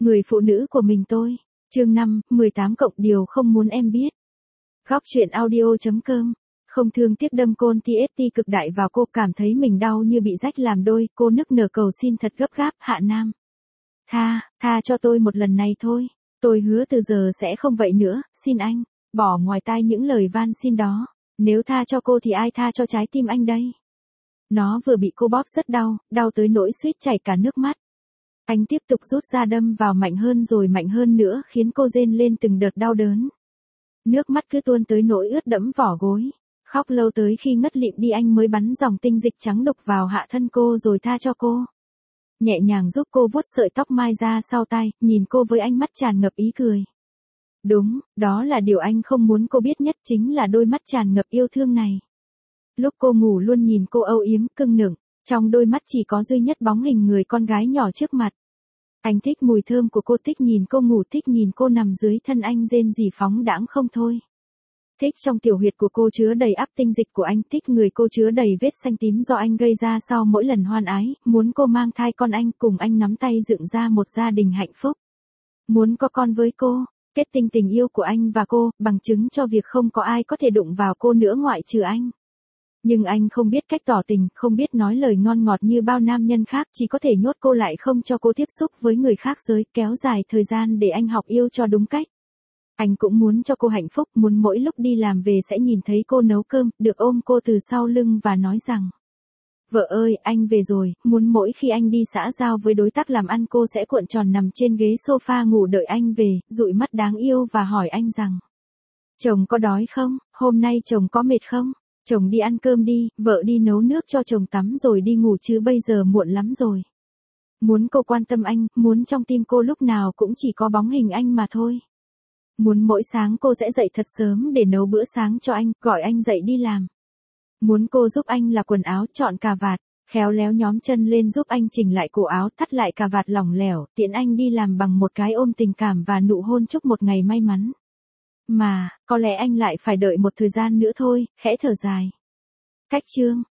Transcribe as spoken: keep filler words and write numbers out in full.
Người phụ nữ của mình tôi. Chương năm, mười tám cộng điều không muốn em biết. Góc truyện audio.com. Không thương tiếc đâm côn tê ét tê cực đại vào cô, cảm thấy mình đau như bị rách làm đôi, cô nức nở cầu xin thật gấp gáp. Hạ Nam. Tha, tha cho tôi một lần này thôi. Tôi hứa từ giờ sẽ không vậy nữa, xin anh. Bỏ ngoài tai những lời van xin đó. Nếu tha cho cô thì ai tha cho trái tim anh đây? Nó vừa bị cô bóp rất đau, đau tới nỗi suýt chảy cả nước mắt. Anh tiếp tục rút ra đâm vào mạnh hơn rồi mạnh hơn nữa, khiến cô rên lên từng đợt đau đớn. Nước mắt cứ tuôn tới nỗi ướt đẫm vỏ gối. Khóc lâu tới khi ngất lịm đi anh mới bắn dòng tinh dịch trắng đục vào hạ thân cô rồi tha cho cô. Nhẹ nhàng giúp cô vuốt sợi tóc mai ra sau tai, nhìn cô với ánh mắt tràn ngập ý cười. Đúng, đó là điều anh không muốn cô biết nhất, chính là đôi mắt tràn ngập yêu thương này. Lúc cô ngủ luôn nhìn cô âu yếm, cưng nựng, trong đôi mắt chỉ có duy nhất bóng hình người con gái nhỏ trước mặt. Anh thích mùi thơm của cô, thích nhìn cô ngủ, thích nhìn cô nằm dưới thân anh rên rỉ phóng đãng không thôi. Thích trong tiểu huyệt của cô chứa đầy ắp tinh dịch của anh, thích người cô chứa đầy vết xanh tím do anh gây ra sau mỗi lần hoan ái, muốn cô mang thai con anh, cùng anh nắm tay dựng ra một gia đình hạnh phúc. Muốn có con với cô, kết tinh tình yêu của anh và cô, bằng chứng cho việc không có ai có thể đụng vào cô nữa ngoại trừ anh. Nhưng anh không biết cách tỏ tình, không biết nói lời ngon ngọt như bao nam nhân khác, chỉ có thể nhốt cô lại không cho cô tiếp xúc với người khác giới, kéo dài thời gian để anh học yêu cho đúng cách. Anh cũng muốn cho cô hạnh phúc, muốn mỗi lúc đi làm về sẽ nhìn thấy cô nấu cơm, được ôm cô từ sau lưng và nói rằng: vợ ơi, anh về rồi, muốn mỗi khi anh đi xã giao với đối tác làm ăn cô sẽ cuộn tròn nằm trên ghế sofa ngủ đợi anh về, dụi mắt đáng yêu và hỏi anh rằng: chồng có đói không, hôm nay chồng có mệt không? Chồng đi ăn cơm đi, vợ đi nấu nước cho chồng tắm rồi đi ngủ chứ bây giờ muộn lắm rồi. Muốn cô quan tâm anh, muốn trong tim cô lúc nào cũng chỉ có bóng hình anh mà thôi. Muốn mỗi sáng cô sẽ dậy thật sớm để nấu bữa sáng cho anh, gọi anh dậy đi làm. Muốn cô giúp anh là quần áo, chọn cà vạt, khéo léo nhóm chân lên giúp anh chỉnh lại cổ áo, thắt lại cà vạt lỏng lẻo, tiện anh đi làm bằng một cái ôm tình cảm và nụ hôn chúc một ngày may mắn. Mà, có lẽ anh lại phải đợi một thời gian nữa thôi, khẽ thở dài. Cách chương